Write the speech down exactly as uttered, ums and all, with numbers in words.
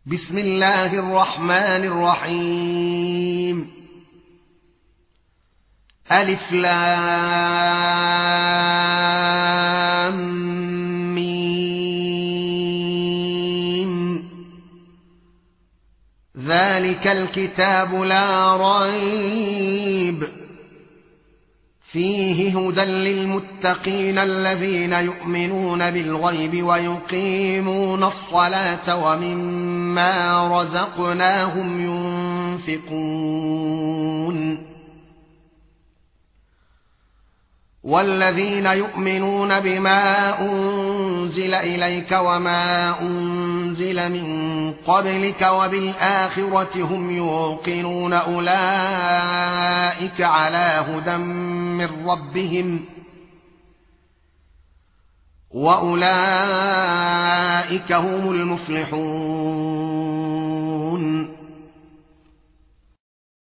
بسم الله الرحمن الرحيم. ألف لام ميم. ذلك الكتاب لا ريب فيه هدى للمتقين الذين يؤمنون بالغيب ويقيمون الصلاة ومما رزقناهم ينفقون. والذين يؤمنون بما أنزل إليك وما أنزل من قبلك وبالآخرة هم يوقنون أولئك على هدى من ربهم وأولئك هم المفلحون.